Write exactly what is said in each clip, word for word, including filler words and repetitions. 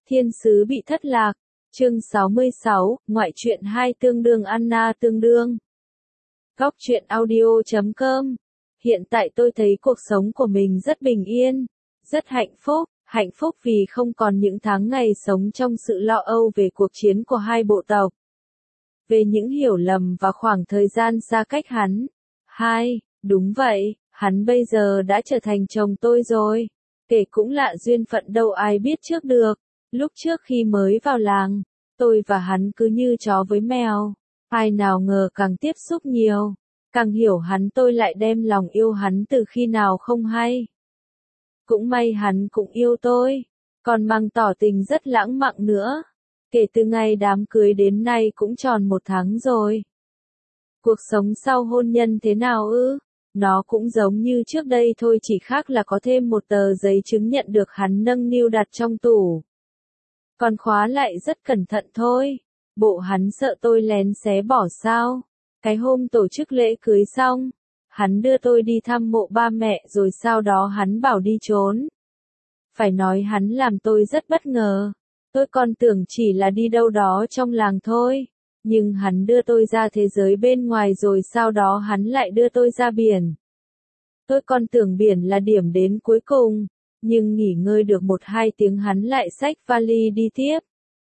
Thiên sứ bị thất lạc. Chương sáu mươi sáu, ngoại truyện hai tương đương Anna tương đương. Góc truyện audio chấm com. Hiện tại tôi thấy cuộc sống của mình rất bình yên, rất hạnh phúc, hạnh phúc vì không còn những tháng ngày sống trong sự lo âu về cuộc chiến của hai bộ tộc. Về những hiểu lầm và khoảng thời gian xa cách hắn. Hai, đúng vậy, hắn bây giờ đã trở thành chồng tôi rồi. Kể cũng lạ duyên phận đâu ai biết trước được. Lúc trước khi mới vào làng, tôi và hắn cứ như chó với mèo. Ai nào ngờ càng tiếp xúc nhiều, càng hiểu hắn tôi lại đem lòng yêu hắn từ khi nào không hay. Cũng may hắn cũng yêu tôi, còn mang tỏ tình rất lãng mạn nữa. Kể từ ngày đám cưới đến nay cũng tròn một tháng rồi. Cuộc sống sau hôn nhân thế nào ư? Nó cũng giống như trước đây thôi, chỉ khác là có thêm một tờ giấy chứng nhận được hắn nâng niu đặt trong tủ. Còn khóa lại rất cẩn thận thôi. Bộ hắn sợ tôi lén xé bỏ sao? Cái hôm tổ chức lễ cưới xong, hắn đưa tôi đi thăm mộ ba mẹ rồi sau đó hắn bảo đi trốn. Phải nói hắn làm tôi rất bất ngờ. Tôi còn tưởng chỉ là đi đâu đó trong làng thôi. Nhưng hắn đưa tôi ra thế giới bên ngoài rồi sau đó hắn lại đưa tôi ra biển. Tôi còn tưởng biển là điểm đến cuối cùng. Nhưng nghỉ ngơi được một hai tiếng hắn lại xách vali đi tiếp.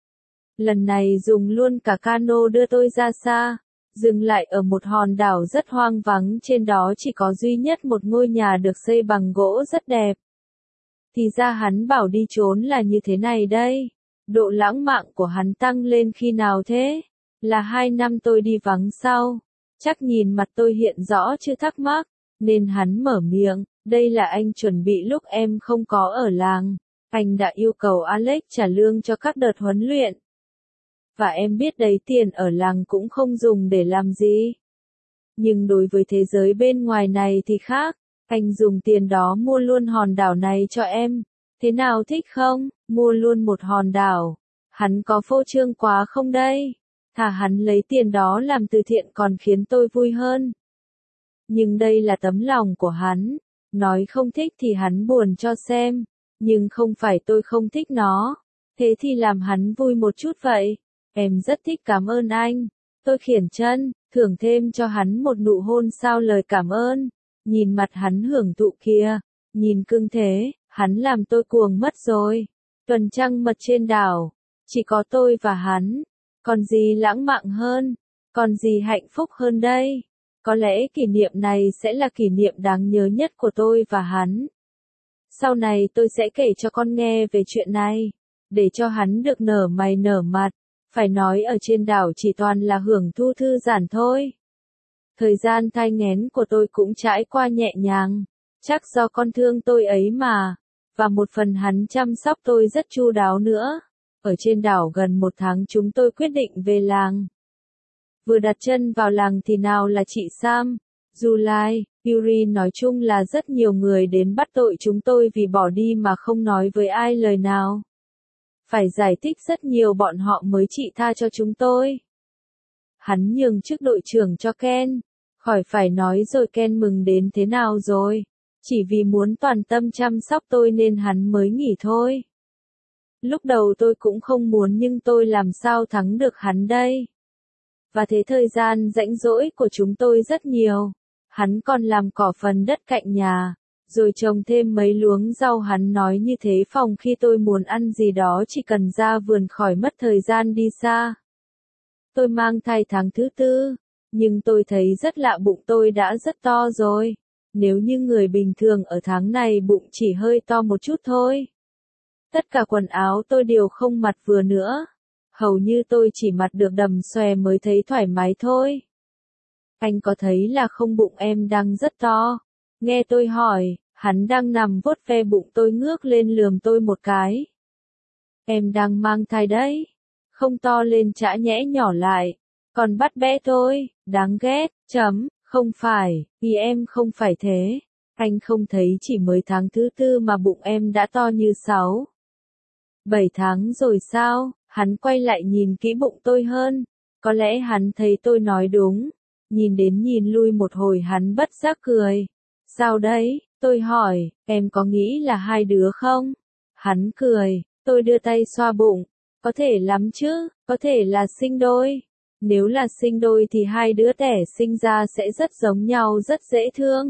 Lần này dùng luôn cả cano đưa tôi ra xa, dừng lại ở một hòn đảo rất hoang vắng, trên đó chỉ có duy nhất một ngôi nhà được xây bằng gỗ rất đẹp. Thì ra hắn bảo đi trốn là như thế này đây. Độ lãng mạn của hắn tăng lên khi nào thế? Là hai năm tôi đi vắng sau. Chắc nhìn mặt tôi hiện rõ chưa thắc mắc, nên hắn mở miệng. Đây là anh chuẩn bị lúc em không có ở làng. Anh đã yêu cầu Alex trả lương cho các đợt huấn luyện. Và em biết đấy, tiền ở làng cũng không dùng để làm gì. Nhưng đối với thế giới bên ngoài này thì khác. Anh dùng tiền đó mua luôn hòn đảo này cho em. Thế nào, thích không? Mua luôn một hòn đảo. Hắn có phô trương quá không đây? Thà hắn lấy tiền đó làm từ thiện còn khiến tôi vui hơn. Nhưng đây là tấm lòng của hắn. Nói không thích thì hắn buồn cho xem. Nhưng không phải tôi không thích nó. Thế thì làm hắn vui một chút vậy. Em rất thích, cảm ơn anh. Tôi khiển chân, thưởng thêm cho hắn một nụ hôn sau lời cảm ơn. Nhìn mặt hắn hưởng thụ kia. Nhìn cưng thế, hắn làm tôi cuồng mất rồi. Tuần trăng mật trên đảo. Chỉ có tôi và hắn. Còn gì lãng mạn hơn? Còn gì hạnh phúc hơn đây? Có lẽ kỷ niệm này sẽ là kỷ niệm đáng nhớ nhất của tôi và hắn. Sau này tôi sẽ kể cho con nghe về chuyện này. Để cho hắn được nở mày nở mặt. Phải nói ở trên đảo chỉ toàn là hưởng thu thư giãn thôi. Thời gian thai nghén của tôi cũng trải qua nhẹ nhàng. Chắc do con thương tôi ấy mà. Và một phần hắn chăm sóc tôi rất chu đáo nữa. Ở trên đảo gần một tháng chúng tôi quyết định về làng. Vừa đặt chân vào làng thì nào là chị Sam, July, Yuri, nói chung là rất nhiều người đến bắt tội chúng tôi vì bỏ đi mà không nói với ai lời nào. Phải giải thích rất nhiều bọn họ mới chịu tha cho chúng tôi. Hắn nhường chức đội trưởng cho Ken. Khỏi phải nói rồi, Ken mừng đến thế nào rồi. Chỉ vì muốn toàn tâm chăm sóc tôi nên hắn mới nghỉ thôi. Lúc đầu tôi cũng không muốn nhưng tôi làm sao thắng được hắn đây. Và thế thời gian rảnh rỗi của chúng tôi rất nhiều. Hắn còn làm cỏ phần đất cạnh nhà. Rồi trồng thêm mấy luống rau. Hắn nói như thế phòng khi tôi muốn ăn gì đó chỉ cần ra vườn khỏi mất thời gian đi xa. Tôi mang thai tháng thứ tư. Nhưng tôi thấy rất lạ, bụng tôi đã rất to rồi. Nếu như người bình thường ở tháng này bụng chỉ hơi to một chút thôi. Tất cả quần áo tôi đều không mặc vừa nữa. Hầu như tôi chỉ mặc được đầm xòe mới thấy thoải mái thôi. Anh có thấy là không, bụng em đang rất to? Nghe tôi hỏi, hắn đang nằm vuốt ve bụng tôi, ngước lên lườm tôi một cái. Em đang mang thai đấy. Không to lên chả nhẽ nhỏ lại. Còn bắt bé thôi, đáng ghét, chấm, không phải, vì em không phải thế. Anh không thấy chỉ mới tháng thứ tư mà bụng em đã to như sáu. Bảy tháng rồi sao? Hắn quay lại nhìn kỹ bụng tôi hơn. Có lẽ hắn thấy tôi nói đúng. Nhìn đến nhìn lui một hồi hắn bất giác cười. Sao đấy? Tôi hỏi, em có nghĩ là hai đứa không? Hắn cười, Tôi đưa tay xoa bụng. Có thể lắm chứ, có thể là sinh đôi. Nếu là sinh đôi thì hai đứa trẻ sinh ra sẽ rất giống nhau, rất dễ thương.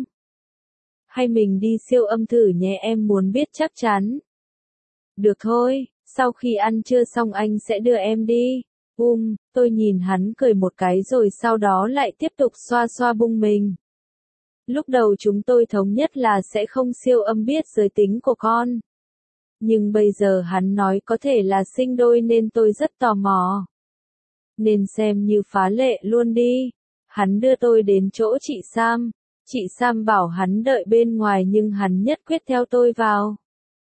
Hay mình đi siêu âm thử nhé, em muốn biết chắc chắn. Được thôi, sau khi ăn trưa xong anh sẽ đưa em đi. Um, tôi nhìn hắn cười một cái rồi sau đó lại tiếp tục xoa xoa bụng mình. Lúc đầu chúng tôi thống nhất là sẽ không siêu âm biết giới tính của con. Nhưng bây giờ hắn nói có thể là sinh đôi nên tôi rất tò mò. Nên xem như phá lệ luôn đi. Hắn đưa tôi đến chỗ chị Sam. Chị Sam bảo hắn đợi bên ngoài nhưng hắn nhất quyết theo tôi vào.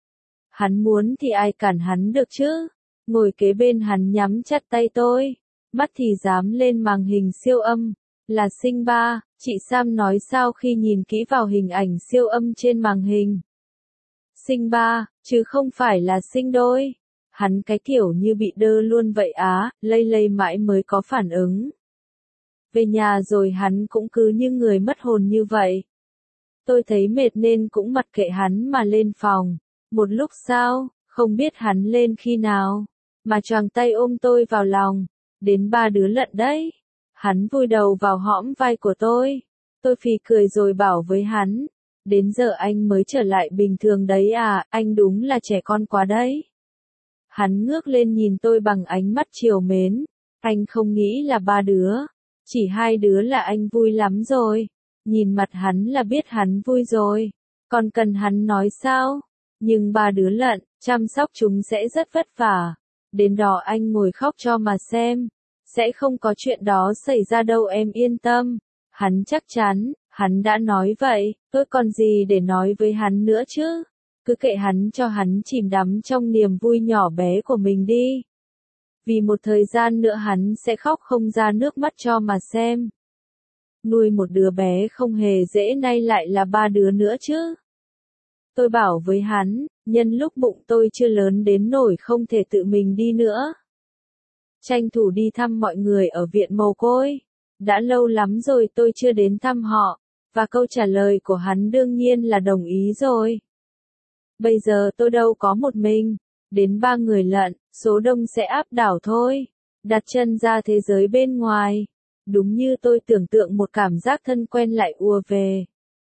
Hắn muốn thì ai cản hắn được chứ. Ngồi kế bên hắn nhắm chặt tay tôi. Mắt thì dám lên màn hình siêu âm. Là sinh ba, chị Sam nói sau khi nhìn kỹ vào hình ảnh siêu âm trên màn hình. Sinh ba, chứ không phải là sinh đôi. Hắn cái kiểu như bị đơ luôn vậy á, lây lây mãi mới có phản ứng. Về nhà rồi hắn cũng cứ như người mất hồn như vậy. Tôi thấy mệt nên cũng mặc kệ hắn mà lên phòng. Một lúc sau, không biết hắn lên khi nào, mà choàng tay ôm tôi vào lòng. Đến ba đứa lận đấy. Hắn vùi đầu vào hõm vai của tôi. Tôi phì cười rồi bảo với hắn. Đến giờ anh mới trở lại bình thường đấy à, anh đúng là trẻ con quá đấy. Hắn ngước lên nhìn tôi bằng ánh mắt trìu mến. Anh không nghĩ là ba đứa. Chỉ hai đứa là anh vui lắm rồi. Nhìn mặt hắn là biết hắn vui rồi. Còn cần hắn nói sao? Nhưng ba đứa lận, chăm sóc chúng sẽ rất vất vả. Đến đó anh ngồi khóc cho mà xem. Sẽ không có chuyện đó xảy ra đâu em yên tâm. Hắn chắc chắn, hắn đã nói vậy, tôi còn gì để nói với hắn nữa chứ? Cứ kệ hắn cho hắn chìm đắm trong niềm vui nhỏ bé của mình đi. Vì một thời gian nữa hắn sẽ khóc không ra nước mắt cho mà xem. Nuôi một đứa bé không hề dễ nay lại là ba đứa nữa chứ. Tôi bảo với hắn, nhân lúc bụng tôi chưa lớn đến nỗi không thể tự mình đi nữa. Tranh thủ đi thăm mọi người ở viện mồ côi. Đã lâu lắm rồi tôi chưa đến thăm họ, và câu trả lời của hắn đương nhiên là đồng ý rồi. Bây giờ tôi đâu có một mình, đến ba người lận, số đông sẽ áp đảo thôi. Đặt chân ra thế giới bên ngoài, đúng như tôi tưởng tượng một cảm giác thân quen lại ùa về.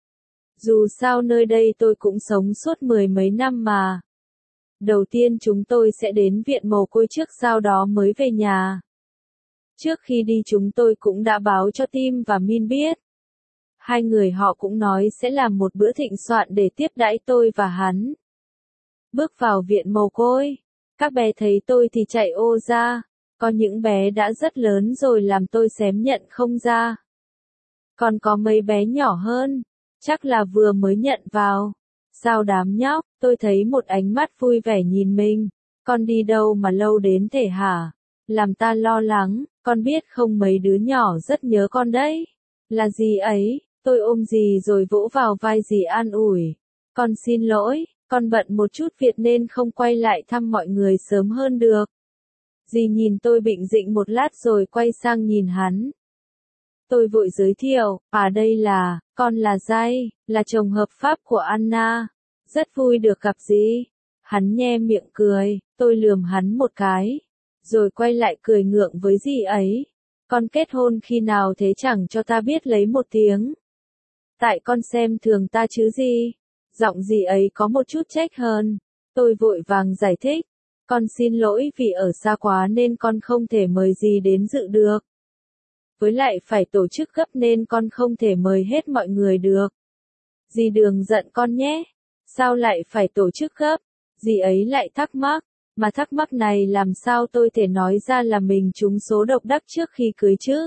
Dù sao nơi đây tôi cũng sống suốt mười mấy năm mà. Đầu tiên chúng tôi sẽ đến viện mồ côi trước sau đó mới về nhà. Trước khi đi chúng tôi cũng đã báo cho Tim và Min biết. Hai người họ cũng nói sẽ làm một bữa thịnh soạn để tiếp đãi tôi và hắn. Bước vào viện mồ côi, các bé thấy tôi thì chạy ô ra, có những bé đã rất lớn rồi làm tôi xém nhận không ra. Còn có mấy bé nhỏ hơn, chắc là vừa mới nhận vào. Sao đám nhóc, tôi thấy một ánh mắt vui vẻ nhìn mình, con đi đâu mà lâu đến thế hả? Làm ta lo lắng, con biết không mấy đứa nhỏ rất nhớ con đấy. Là gì ấy, tôi ôm dì rồi vỗ vào vai dì an ủi. Con xin lỗi, con bận một chút việc nên không quay lại thăm mọi người sớm hơn được. Dì nhìn tôi bịnh rịnh một lát rồi quay sang nhìn hắn. Tôi vội giới thiệu, à đây là, con là Jay, là chồng hợp pháp của Anna. Rất vui được gặp dì. Hắn nhe miệng cười, tôi lườm hắn một cái. Rồi quay lại cười ngượng với dì ấy. Con kết hôn khi nào thế chẳng cho ta biết lấy một tiếng. Tại con xem thường ta chứ gì. Giọng dì ấy có một chút trách hơn. Tôi vội vàng giải thích. Con xin lỗi vì ở xa quá nên con không thể mời dì đến dự được. Với lại phải tổ chức gấp nên con không thể mời hết mọi người được. Dì đừng giận con nhé. Sao lại phải tổ chức gấp? Dì ấy lại thắc mắc. Mà thắc mắc này làm sao tôi thể nói ra là mình trúng số độc đắc trước khi cưới chứ?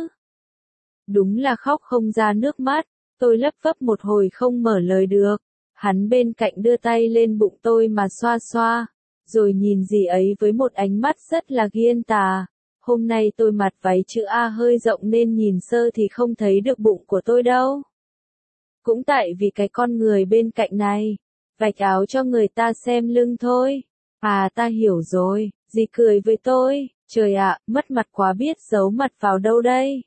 Đúng là khóc không ra nước mắt. Tôi lấp vấp một hồi không mở lời được. Hắn bên cạnh đưa tay lên bụng tôi mà xoa xoa. Rồi nhìn dì ấy với một ánh mắt rất là ghiên tà. Hôm nay tôi mặc váy chữ A hơi rộng nên nhìn sơ thì không thấy được bụng của tôi đâu. Cũng tại vì cái con người bên cạnh này. Vạch áo cho người ta xem lưng thôi. À ta hiểu rồi, dì cười với tôi, trời ạ, mất mặt quá biết giấu mặt vào đâu đây.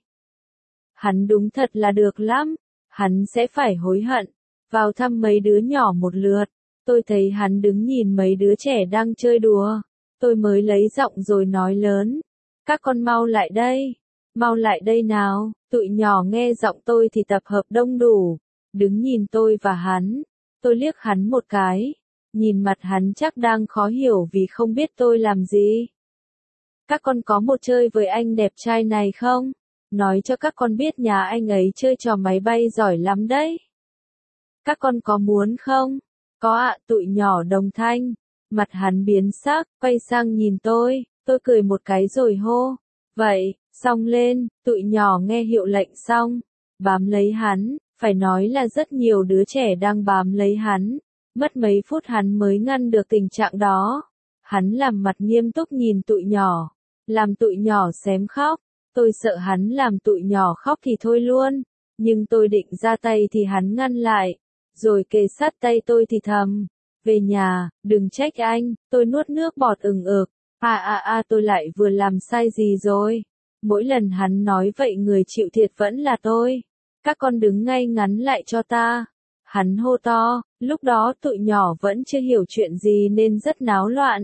Hắn đúng thật là được lắm, hắn sẽ phải hối hận, vào thăm mấy đứa nhỏ một lượt, tôi thấy hắn đứng nhìn mấy đứa trẻ đang chơi đùa, Tôi mới lấy giọng rồi nói lớn. Các con mau lại đây. Mau lại đây nào. Tụi nhỏ nghe giọng tôi thì tập hợp đông đủ. Đứng nhìn tôi và hắn. Tôi liếc hắn một cái. Nhìn mặt hắn chắc đang khó hiểu vì không biết tôi làm gì. Các con có một chơi với anh đẹp trai này không? Nói cho các con biết nhà anh ấy chơi trò máy bay giỏi lắm đấy. Các con có muốn không? Có ạ, tụi nhỏ đồng thanh. Mặt hắn biến sắc, quay sang nhìn tôi, tôi cười một cái rồi hô. Vậy, xong lên, tụi nhỏ nghe hiệu lệnh xong. Bám lấy hắn, phải nói là rất nhiều đứa trẻ đang bám lấy hắn. Mất mấy phút hắn mới ngăn được tình trạng đó. Hắn làm mặt nghiêm túc nhìn tụi nhỏ. Làm tụi nhỏ xém khóc. Tôi sợ hắn làm tụi nhỏ khóc thì thôi luôn. Nhưng tôi định ra tay thì hắn ngăn lại. Rồi kề sát tay tôi thì thầm. Về nhà, đừng trách anh. Tôi nuốt nước bọt ừng ực. À à à tôi lại vừa làm sai gì rồi. Mỗi lần hắn nói vậy người chịu thiệt vẫn là tôi. Các con đứng ngay ngắn lại cho ta. Hắn hô to. Lúc đó tụi nhỏ vẫn chưa hiểu chuyện gì nên rất náo loạn.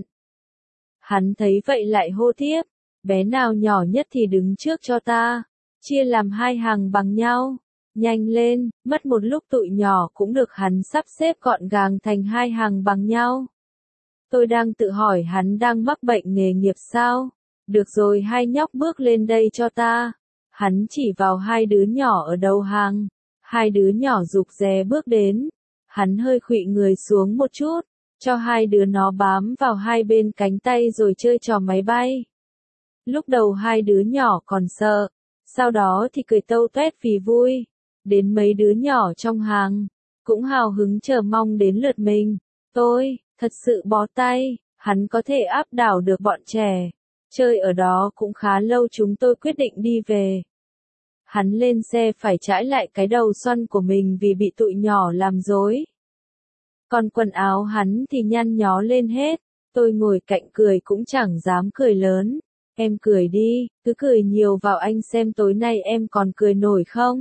Hắn thấy vậy lại hô tiếp. Bé nào nhỏ nhất thì đứng trước cho ta. Chia làm hai hàng bằng nhau. Nhanh lên, mất một lúc tụi nhỏ cũng được hắn sắp xếp gọn gàng thành hai hàng bằng nhau. Tôi đang tự hỏi hắn đang mắc bệnh nghề nghiệp sao? Được rồi hai nhóc bước lên đây cho ta. Hắn chỉ vào hai đứa nhỏ ở đầu hàng. Hai đứa nhỏ rụt rè bước đến. Hắn hơi khuỵu người xuống một chút, cho hai đứa nó bám vào hai bên cánh tay rồi chơi trò máy bay. Lúc đầu hai đứa nhỏ còn sợ, sau đó thì cười tâu tuét vì vui. Đến mấy đứa nhỏ trong hàng, cũng hào hứng chờ mong đến lượt mình. Tôi, thật sự bó tay, hắn có thể áp đảo được bọn trẻ. Chơi ở đó cũng khá lâu chúng tôi quyết định đi về. Hắn lên xe phải trải lại cái đầu xoăn của mình vì bị tụi nhỏ làm rối. Còn quần áo hắn thì nhăn nhó lên hết. Tôi ngồi cạnh cười cũng chẳng dám cười lớn. Em cười đi, cứ cười nhiều vào anh xem tối nay em còn cười nổi không?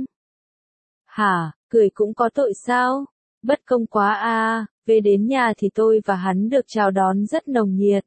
Hả, cười cũng có tội sao? Bất công quá à, về đến nhà thì tôi và hắn được chào đón rất nồng nhiệt.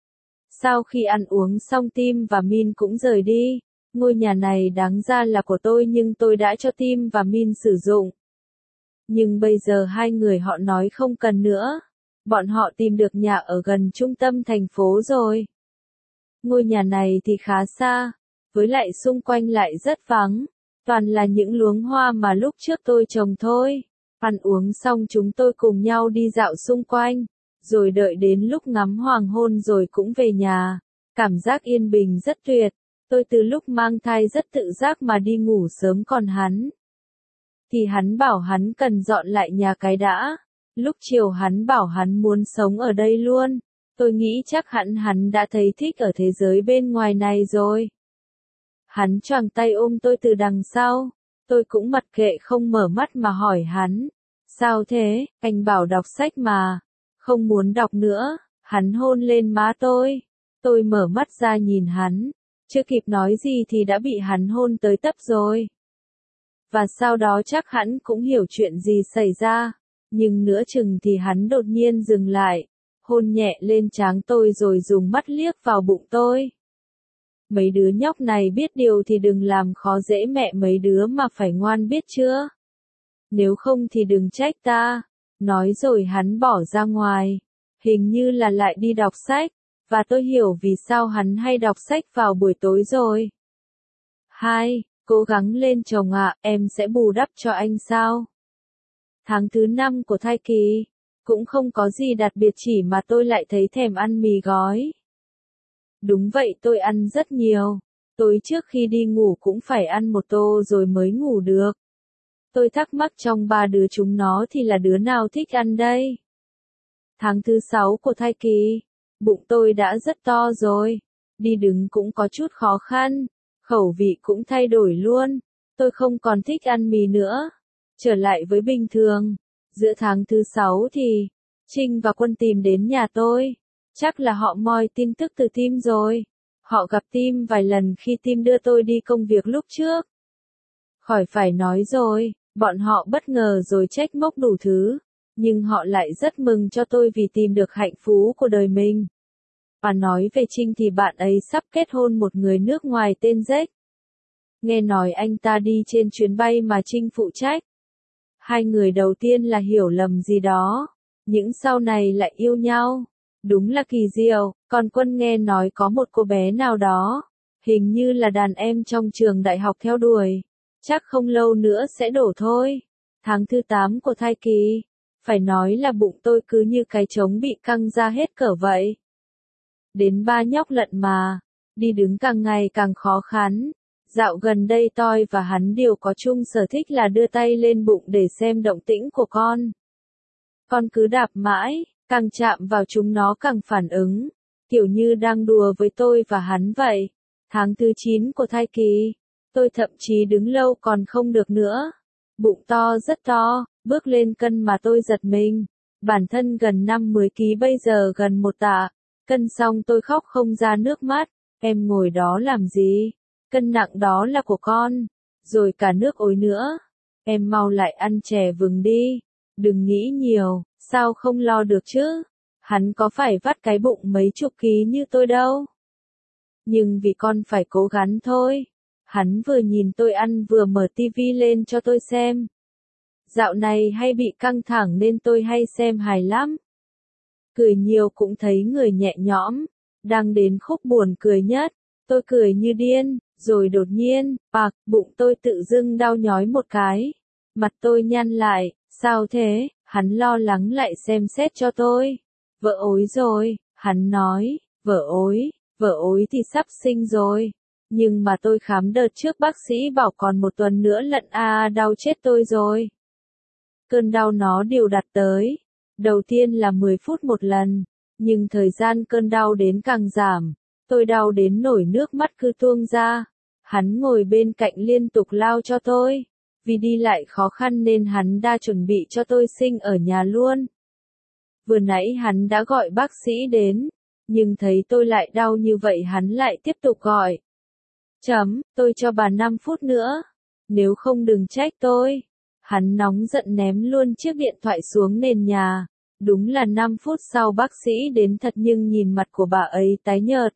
Sau khi ăn uống xong Tim và Min cũng rời đi. Ngôi nhà này đáng ra là của tôi nhưng tôi đã cho Tim và Min sử dụng. Nhưng bây giờ hai người họ nói không cần nữa. Bọn họ tìm được nhà ở gần trung tâm thành phố rồi. Ngôi nhà này thì khá xa, với lại xung quanh lại rất vắng. Toàn là những luống hoa mà lúc trước tôi trồng thôi. Ăn uống xong chúng tôi cùng nhau đi dạo xung quanh, rồi đợi đến lúc ngắm hoàng hôn rồi cũng về nhà. Cảm giác yên bình rất tuyệt. Tôi từ lúc mang thai rất tự giác mà đi ngủ sớm còn hắn. Thì hắn bảo hắn cần dọn lại nhà cái đã. Lúc chiều hắn bảo hắn muốn sống ở đây luôn. Tôi nghĩ chắc hẳn hắn đã thấy thích ở thế giới bên ngoài này rồi. Hắn choàng tay ôm tôi từ đằng sau. Tôi cũng mặc kệ không mở mắt mà hỏi hắn. Sao thế, anh bảo đọc sách mà. Không muốn đọc nữa. Hắn hôn lên má tôi. Tôi mở mắt ra nhìn hắn. Chưa kịp nói gì thì đã bị hắn hôn tới tấp rồi. Và sau đó chắc hắn cũng hiểu chuyện gì xảy ra. Nhưng nửa chừng thì hắn đột nhiên dừng lại. Hôn nhẹ lên trán tôi rồi dùng mắt liếc vào bụng tôi. Mấy đứa nhóc này biết điều thì đừng làm khó dễ mẹ mấy đứa mà phải ngoan biết chưa? Nếu không thì đừng trách ta. Nói rồi hắn bỏ ra ngoài. Hình như là lại đi đọc sách. Và tôi hiểu vì sao hắn hay đọc sách vào buổi tối rồi. Hai, cố gắng lên chồng ạ, em sẽ bù đắp cho anh sao? Tháng thứ năm của thai kỳ. Cũng không có gì đặc biệt chỉ mà tôi lại thấy thèm ăn mì gói. Đúng vậy tôi ăn rất nhiều. Tối trước khi đi ngủ cũng phải ăn một tô rồi mới ngủ được. Tôi thắc mắc trong ba đứa chúng nó thì là đứa nào thích ăn đây? Tháng thứ sáu của thai kỳ. Bụng tôi đã rất to rồi. Đi đứng cũng có chút khó khăn. Khẩu vị cũng thay đổi luôn. Tôi không còn thích ăn mì nữa. Trở lại với bình thường. Giữa tháng thứ sáu thì, Trinh và Quân tìm đến nhà tôi. Chắc là họ moi tin tức từ Tim rồi. Họ gặp Tim vài lần khi Tim đưa tôi đi công việc lúc trước. Khỏi phải nói rồi, bọn họ bất ngờ rồi trách móc đủ thứ. Nhưng họ lại rất mừng cho tôi vì tìm được hạnh phúc của đời mình. Và nói về Trinh thì bạn ấy sắp kết hôn một người nước ngoài tên Jack. Nghe nói anh ta đi trên chuyến bay mà Trinh phụ trách. Hai người đầu tiên là hiểu lầm gì đó, những sau này lại yêu nhau. Đúng là kỳ diệu, còn Quân nghe nói có một cô bé nào đó, hình như là đàn em trong trường đại học theo đuổi. Chắc không lâu nữa sẽ đổ thôi. Tháng thứ tám của thai kỳ. Phải nói là bụng tôi cứ như cái trống bị căng ra hết cỡ vậy. Đến ba nhóc lận mà. Đi đứng càng ngày càng khó khăn. Dạo gần đây tôi và hắn đều có chung sở thích là đưa tay lên bụng để xem động tĩnh của con. Con cứ đạp mãi, càng chạm vào chúng nó càng phản ứng. Kiểu như đang đùa với tôi và hắn vậy. Tháng thứ chín của thai kỳ. Tôi thậm chí đứng lâu còn không được nữa. Bụng to rất to, bước lên cân mà tôi giật mình. Bản thân gần năm mươi ki lô gam bây giờ gần một tạ. Cân xong tôi khóc không ra nước mắt. Em ngồi đó làm gì? Cân nặng đó là của con. Rồi cả nước ối nữa. Em mau lại ăn chè vừng đi. Đừng nghĩ nhiều, sao không lo được chứ? Hắn có phải vắt cái bụng mấy chục ký như tôi đâu. Nhưng vì con phải cố gắng thôi. Hắn vừa nhìn tôi ăn vừa mở tivi lên cho tôi xem. Dạo này hay bị căng thẳng nên tôi hay xem hài lắm. Cười nhiều cũng thấy người nhẹ nhõm. Đang đến khúc buồn cười nhất. Tôi cười như điên, rồi đột nhiên, bạc, bụng tôi tự dưng đau nhói một cái. Mặt tôi nhăn lại, sao thế? Hắn lo lắng lại xem xét cho tôi. Vợ ối rồi, hắn nói, vợ ối, vợ ối thì sắp sinh rồi. Nhưng mà tôi khám đợt trước bác sĩ bảo còn một tuần nữa lận à đau chết tôi rồi. Cơn đau nó đều đặn tới. Đầu tiên là mười phút một lần, nhưng thời gian cơn đau đến càng giảm. Tôi đau đến nổi nước mắt cứ tuôn ra. Hắn ngồi bên cạnh liên tục lao cho tôi. Vì đi lại khó khăn nên hắn đã chuẩn bị cho tôi sinh ở nhà luôn. Vừa nãy hắn đã gọi bác sĩ đến. Nhưng thấy tôi lại đau như vậy hắn lại tiếp tục gọi. Chấm, tôi cho bà năm phút nữa. Nếu không đừng trách tôi. Hắn nóng giận ném luôn chiếc điện thoại xuống nền nhà. Đúng là năm phút sau bác sĩ đến thật nhưng nhìn mặt của bà ấy tái nhợt.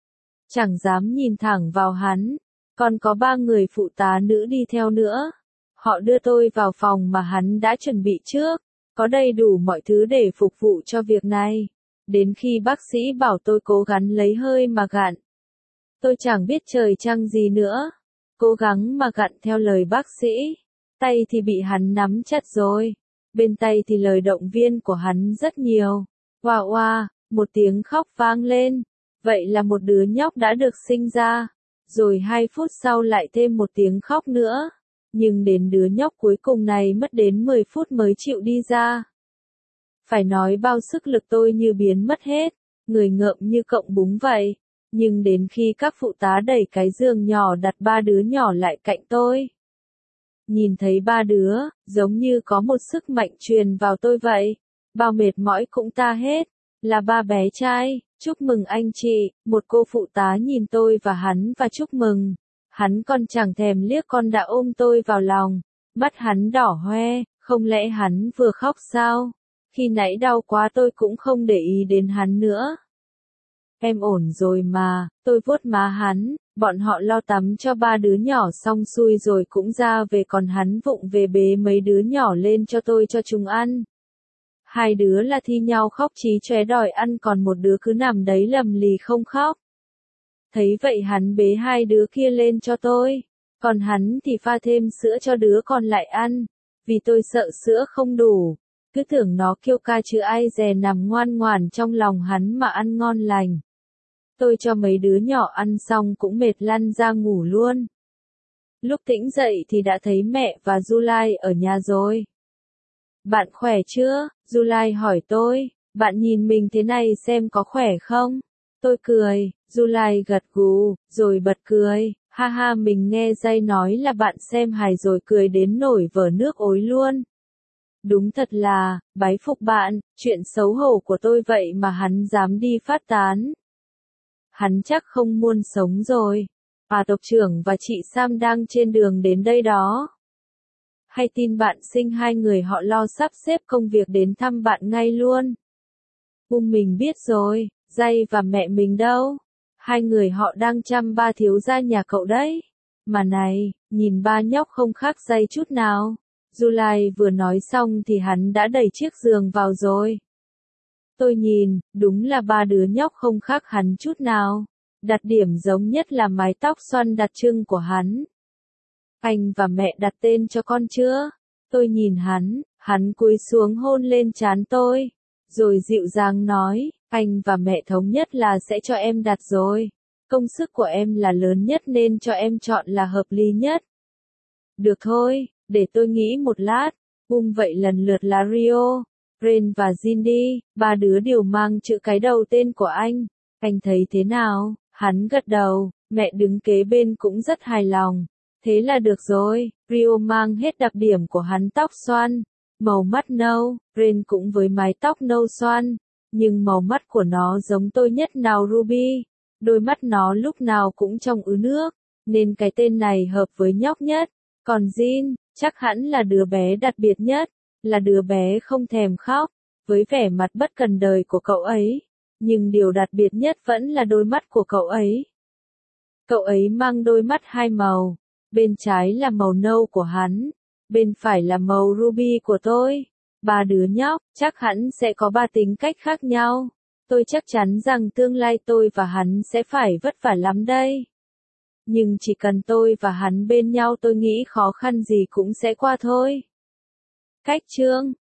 Chẳng dám nhìn thẳng vào hắn. Còn có ba người phụ tá nữ đi theo nữa. Họ đưa tôi vào phòng mà hắn đã chuẩn bị trước. Có đầy đủ mọi thứ để phục vụ cho việc này. Đến khi bác sĩ bảo tôi cố gắng lấy hơi mà gặn. Tôi chẳng biết trời trăng gì nữa. Cố gắng mà gặn theo lời bác sĩ. Tay thì bị hắn nắm chặt rồi. Bên tay thì lời động viên của hắn rất nhiều. Oa oa, một tiếng khóc vang lên. Vậy là một đứa nhóc đã được sinh ra. Rồi hai phút sau lại thêm một tiếng khóc nữa. Nhưng đến đứa nhóc cuối cùng này mất đến mười phút mới chịu đi ra. Phải nói bao sức lực tôi như biến mất hết. Người ngợm như cọng búng vậy. Nhưng đến khi các phụ tá đẩy cái giường nhỏ đặt ba đứa nhỏ lại cạnh tôi. Nhìn thấy ba đứa, giống như có một sức mạnh truyền vào tôi vậy. Bao mệt mỏi cũng ta hết. Là ba bé trai, chúc mừng anh chị, một cô phụ tá nhìn tôi và hắn và chúc mừng. Hắn còn chẳng thèm liếc con đã ôm tôi vào lòng. Mắt hắn đỏ hoe, không lẽ hắn vừa khóc sao? Khi nãy đau quá tôi cũng không để ý đến hắn nữa. Em ổn rồi mà, tôi vuốt má hắn, bọn họ lo tắm cho ba đứa nhỏ xong xuôi rồi cũng ra về còn hắn vụng về bế mấy đứa nhỏ lên cho tôi cho chúng ăn. Hai đứa là thi nhau khóc chí chóe đòi ăn còn một đứa cứ nằm đấy lầm lì không khóc. Thấy vậy hắn bế hai đứa kia lên cho tôi, còn hắn thì pha thêm sữa cho đứa còn lại ăn, vì tôi sợ sữa không đủ. Cứ tưởng nó kêu ca chứ ai dè nằm ngoan ngoãn trong lòng hắn mà ăn ngon lành. Tôi cho mấy đứa nhỏ ăn xong cũng mệt lăn ra ngủ luôn. Lúc tỉnh dậy thì đã thấy mẹ và July ở nhà rồi. Bạn khỏe chưa? July hỏi tôi, bạn nhìn mình thế này xem có khỏe không? Tôi cười, July gật gù, rồi bật cười, ha ha mình nghe Jay nói là bạn xem hài rồi cười đến nổi vở nước ối luôn. Đúng thật là, bái phục bạn, chuyện xấu hổ của tôi vậy mà hắn dám đi phát tán. Hắn chắc không muốn sống rồi. À tộc trưởng và chị Sam đang trên đường đến đây đó. Hay tin bạn sinh hai người họ lo sắp xếp công việc đến thăm bạn ngay luôn. Um mình biết rồi, Jay và mẹ mình đâu? Hai người họ đang chăm ba thiếu gia nhà cậu đấy. Mà này, nhìn ba nhóc không khác Jay chút nào. July vừa nói xong thì hắn đã đẩy chiếc giường vào rồi. Tôi nhìn, đúng là ba đứa nhóc không khác hắn chút nào. Đặc điểm giống nhất là mái tóc xoăn đặc trưng của hắn. Anh và mẹ đặt tên cho con chưa? Tôi nhìn hắn, hắn cúi xuống hôn lên trán tôi. Rồi dịu dàng nói, anh và mẹ thống nhất là sẽ cho em đặt rồi. Công sức của em là lớn nhất nên cho em chọn là hợp lý nhất. Được thôi, để tôi nghĩ một lát. Um vậy lần lượt là Rio, Ren và Jin đi, ba đứa đều mang chữ cái đầu tên của anh. Anh thấy thế nào? Hắn gật đầu, mẹ đứng kế bên cũng rất hài lòng. Thế là được rồi, Rio mang hết đặc điểm của hắn, tóc xoăn, màu mắt nâu, Ren cũng với mái tóc nâu xoăn, nhưng màu mắt của nó giống tôi nhất nào Ruby, đôi mắt nó lúc nào cũng trong ứ nước, nên cái tên này hợp với nhóc nhất. Còn Jin, chắc hẳn là đứa bé đặc biệt nhất, là đứa bé không thèm khóc, với vẻ mặt bất cần đời của cậu ấy, nhưng điều đặc biệt nhất vẫn là đôi mắt của cậu ấy. Cậu ấy mang đôi mắt hai màu. Bên trái là màu nâu của hắn, bên phải là màu ruby của tôi. Ba đứa nhóc, chắc hẳn sẽ có ba tính cách khác nhau. Tôi chắc chắn rằng tương lai tôi và hắn sẽ phải vất vả lắm đây. Nhưng chỉ cần tôi và hắn bên nhau tôi nghĩ khó khăn gì cũng sẽ qua thôi. Cách chương